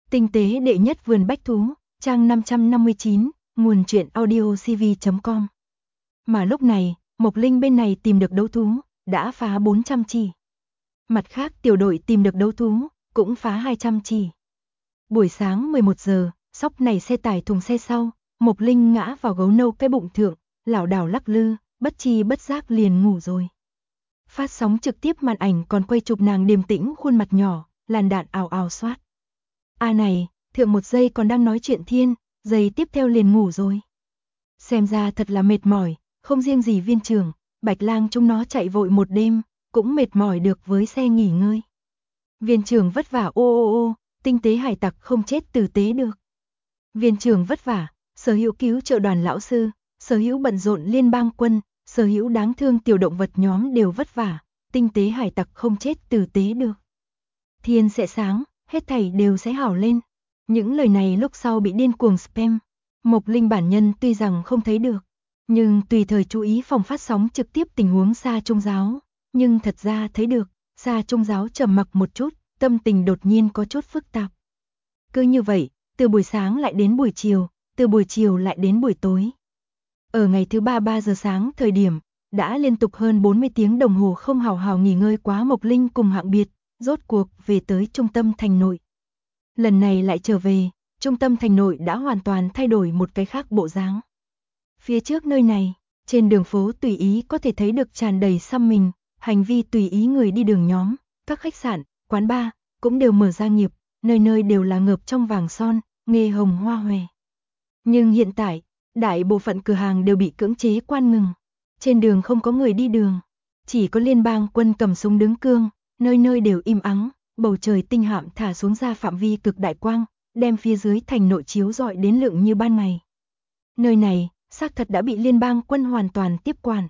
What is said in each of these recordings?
Tinh tế đệ nhất vườn bách thú, trang 559, nguồn truyện audiocv.com. Mà lúc này, Mộc Linh bên này tìm được đấu thú, đã phá 400 chỉ. Mặt khác tiểu đội tìm được đấu thú, cũng phá 200 chỉ. Buổi sáng 11 giờ, sóc này xe tải thùng xe sau, Mộc Linh ngã vào gấu nâu cái bụng thượng, lảo đảo lắc lư, bất chi bất giác liền ngủ rồi. Phát sóng trực tiếp màn ảnh còn quay chụp nàng điềm tĩnh khuôn mặt nhỏ, làn đạn ào ào xoát. Này, thượng một giây còn đang nói chuyện thiên, giây tiếp theo liền ngủ rồi. Xem ra thật là mệt mỏi, không riêng gì viên trưởng, Bạch Lang chúng nó chạy vội một đêm, cũng mệt mỏi được với xe nghỉ ngơi. Viên trưởng vất vả ô, tinh tế hải tặc không chết tử tế được. Viên trưởng vất vả, sở hữu cứu trợ đoàn lão sư, sở hữu bận rộn liên bang quân, sở hữu đáng thương tiểu động vật nhóm đều vất vả, tinh tế hải tặc không chết tử tế được. Thiên sẽ sáng, hết thảy đều sẽ hảo lên. Những lời này lúc sau bị điên cuồng spam. Mộc Linh bản nhân tuy rằng không thấy được, nhưng tùy thời chú ý phòng phát sóng trực tiếp tình huống Sa Trung Giáo, nhưng thật ra thấy được, Sa Trung Giáo trầm mặc một chút, tâm tình đột nhiên có chút phức tạp. Cứ như vậy, từ buổi sáng lại đến buổi chiều, từ buổi chiều lại đến buổi tối. Ở ngày thứ 3 giờ sáng thời điểm, đã liên tục hơn 40 tiếng đồng hồ không hào hào nghỉ ngơi quá, Mộc Linh cùng hạng biệt, rốt cuộc về tới trung tâm thành nội. Lần này lại trở về, trung tâm thành nội đã hoàn toàn thay đổi một cái khác bộ dáng. Phía trước nơi này, trên đường phố tùy ý có thể thấy được tràn đầy xăm mình, hành vi tùy ý người đi đường nhóm, các khách sạn, quán bar cũng đều mở ra nghiệp, nơi nơi đều là ngập trong vàng son, nghê hồng hoa hòe. Nhưng hiện tại, đại bộ phận cửa hàng đều bị cưỡng chế quan ngừng. Trên đường không có người đi đường, chỉ có liên bang quân cầm súng đứng cương, nơi nơi đều im ắng, bầu trời tinh hạm thả xuống ra phạm vi cực đại quang, đem phía dưới thành nội chiếu rọi đến lượng như ban ngày. Nơi này, xác thật đã bị liên bang quân hoàn toàn tiếp quản.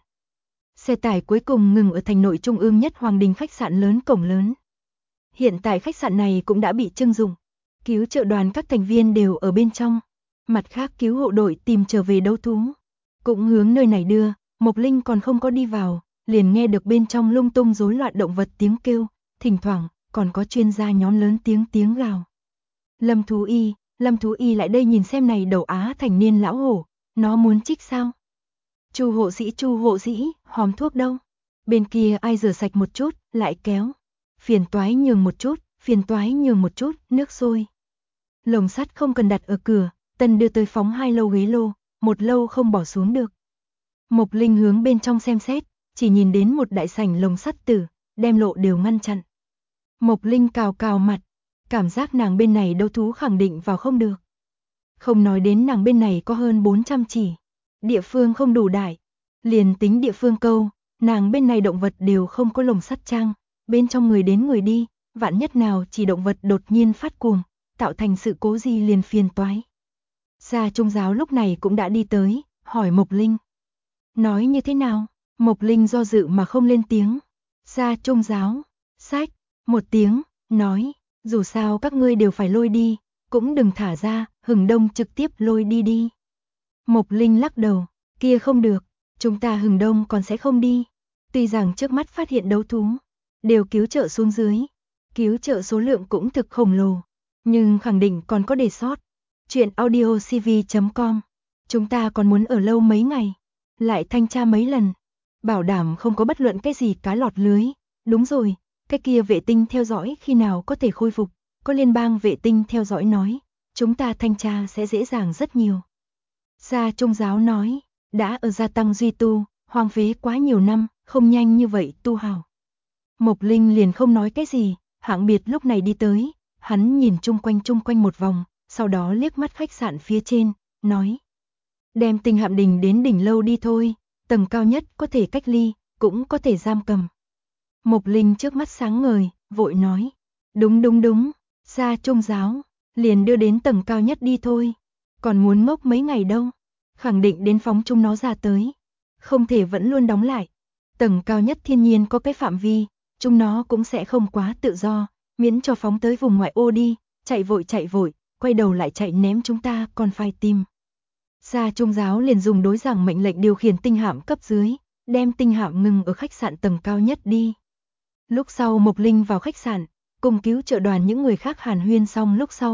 Xe tải cuối cùng ngừng ở thành nội trung ương nhất Hoàng Đình khách sạn lớn cổng lớn. Hiện tại khách sạn này cũng đã bị trưng dụng, cứu trợ đoàn các thành viên đều ở bên trong. Mặt khác cứu hộ đội tìm trở về đấu thú, cũng hướng nơi này đưa. Mộc Linh còn không có đi vào, liền nghe được bên trong lung tung rối loạn động vật tiếng kêu, thỉnh thoảng còn có chuyên gia nhóm lớn tiếng gào. Lâm Thú Y lại đây nhìn xem này đầu Á thành niên lão hổ, nó muốn trích sao? Chu hộ sĩ, hòm thuốc đâu? Bên kia ai rửa sạch một chút, lại kéo. Phiền toái nhường một chút, nước sôi. Lồng sắt không cần đặt ở cửa, Tân đưa tới phóng 2 lâu ghế lô, một lâu không bỏ xuống được. Mộc Linh hướng bên trong xem xét, chỉ nhìn đến một đại sảnh lồng sắt tử, đem lộ đều ngăn chặn. Mộc Linh cào mặt, cảm giác nàng bên này đấu thú khẳng định vào không được. Không nói đến nàng bên này có hơn 400 chỉ, địa phương không đủ đại, liền tính địa phương câu, nàng bên này động vật đều không có lồng sắt trang, bên trong người đến người đi, vạn nhất nào chỉ động vật đột nhiên phát cuồng, tạo thành sự cố gì liền phiền toái. Sa Trung Giáo lúc này cũng đã đi tới, hỏi Mộc Linh. Nói như thế nào? Mộc Linh do dự mà không lên tiếng. Sa Trung Giáo, sách, một tiếng, nói, dù sao các ngươi đều phải lôi đi, cũng đừng thả ra, Hừng Đông trực tiếp lôi đi. Mộc Linh lắc đầu, kia không được, chúng ta Hừng Đông còn sẽ không đi. Tuy rằng trước mắt phát hiện đấu thú, đều cứu trợ xuống dưới, cứu trợ số lượng cũng thực khổng lồ, nhưng khẳng định còn có để sót. Chuyện audiocv.com, chúng ta còn muốn ở lâu mấy ngày, lại thanh tra mấy lần, bảo đảm không có bất luận cái gì cá lọt lưới. Đúng rồi, cái kia vệ tinh theo dõi khi nào có thể khôi phục, có liên bang vệ tinh theo dõi nói, chúng ta thanh tra sẽ dễ dàng rất nhiều. Sa Trung Giáo nói, đã ở gia tăng duy tu, hoang phế quá nhiều năm, không nhanh như vậy tu hào. Mộc Linh liền không nói cái gì, hạng biệt lúc này đi tới, hắn nhìn chung quanh một vòng, sau đó liếc mắt khách sạn phía trên, nói. Đem Tinh Hạm Đình đến đỉnh lâu đi thôi, tầng cao nhất có thể cách ly, cũng có thể giam cầm. Mộc Linh trước mắt sáng ngời, vội nói. Đúng, Sa Trung Giáo, liền đưa đến tầng cao nhất đi thôi. Còn muốn ngốc mấy ngày đâu, khẳng định đến phóng chúng nó ra tới. Không thể vẫn luôn đóng lại. Tầng cao nhất thiên nhiên có cái phạm vi, chúng nó cũng sẽ không quá tự do, miễn cho phóng tới vùng ngoại ô đi, chạy vội, quay đầu lại chạy ném chúng ta còn phải tìm. Sa Trung Giáo liền dùng đối giảng mệnh lệnh điều khiển tinh hạm cấp dưới, đem tinh hạm ngừng ở khách sạn tầng cao nhất đi. Lúc sau Mộc Linh vào khách sạn, cùng cứu trợ đoàn những người khác hàn huyên xong lúc sau,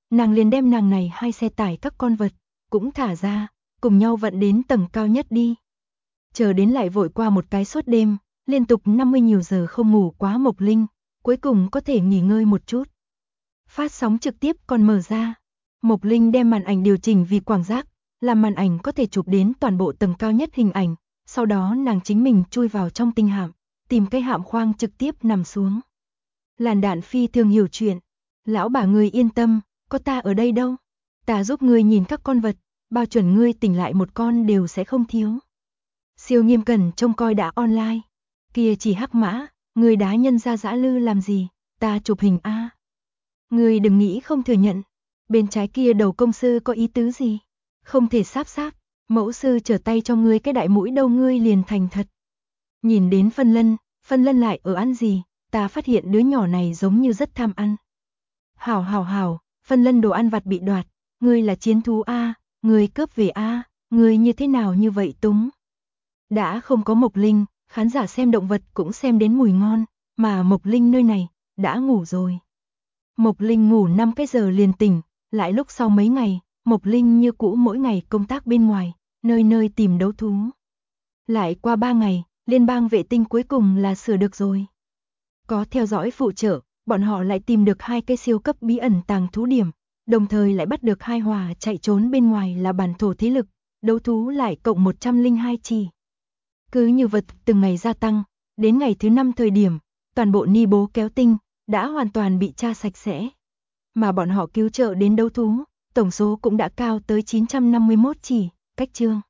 nàng liền đem nàng này 2 xe tải các con vật, cũng thả ra, cùng nhau vận đến tầng cao nhất đi. Chờ đến lại vội qua một cái suốt đêm, liên tục 50 nhiều giờ không ngủ quá Mộc Linh, cuối cùng có thể nghỉ ngơi một chút. Phát sóng trực tiếp còn mở ra. Mộc Linh đem màn ảnh điều chỉnh vì quảng giác, làm màn ảnh có thể chụp đến toàn bộ tầng cao nhất hình ảnh, sau đó nàng chính mình chui vào trong tinh hạm, tìm cái hạm khoang trực tiếp nằm xuống. Làn Đạn phi thường hiểu chuyện, lão bà ngươi yên tâm, có ta ở đây đâu. Ta giúp ngươi nhìn các con vật, bao chuẩn ngươi tỉnh lại một con đều sẽ không thiếu. Siêu Nghiêm Cẩn trông coi đã online. Kia chỉ hắc mã, ngươi đá nhân ra dã lư làm gì, ta chụp hình a. Ngươi đừng nghĩ không thừa nhận. Bên trái kia đầu công sư có ý tứ gì? Không thể sáp, mẫu sư trở tay cho ngươi cái đại mũi đâu ngươi liền thành thật. Nhìn đến Phân Lân lại ở ăn gì, ta phát hiện đứa nhỏ này giống như rất tham ăn. Hảo, Phân Lân đồ ăn vặt bị đoạt, ngươi là chiến thú a, ngươi cướp về a, ngươi như thế nào như vậy túng. Đã không có Mộc Linh, khán giả xem động vật cũng xem đến mùi ngon, mà Mộc Linh nơi này, đã ngủ rồi. Mộc Linh ngủ 5 cái giờ liền tỉnh, lại lúc sau mấy ngày, Mộc Linh như cũ mỗi ngày công tác bên ngoài, nơi nơi tìm đấu thú. Lại qua 3 ngày, liên bang vệ tinh cuối cùng là sửa được rồi. Có theo dõi phụ trợ, bọn họ lại tìm được 2 cái siêu cấp bí ẩn tàng thú điểm, đồng thời lại bắt được 2 hỏa chạy trốn bên ngoài là bản thổ thế lực, đấu thú lại cộng 102 chỉ. Cứ như vật từng ngày gia tăng, đến ngày thứ 5 thời điểm, toàn bộ ni bố kéo tinh, đã hoàn toàn bị tra sạch sẽ. Mà bọn họ cứu trợ đến đấu thú, tổng số cũng đã cao tới 951 chỉ, cách chương.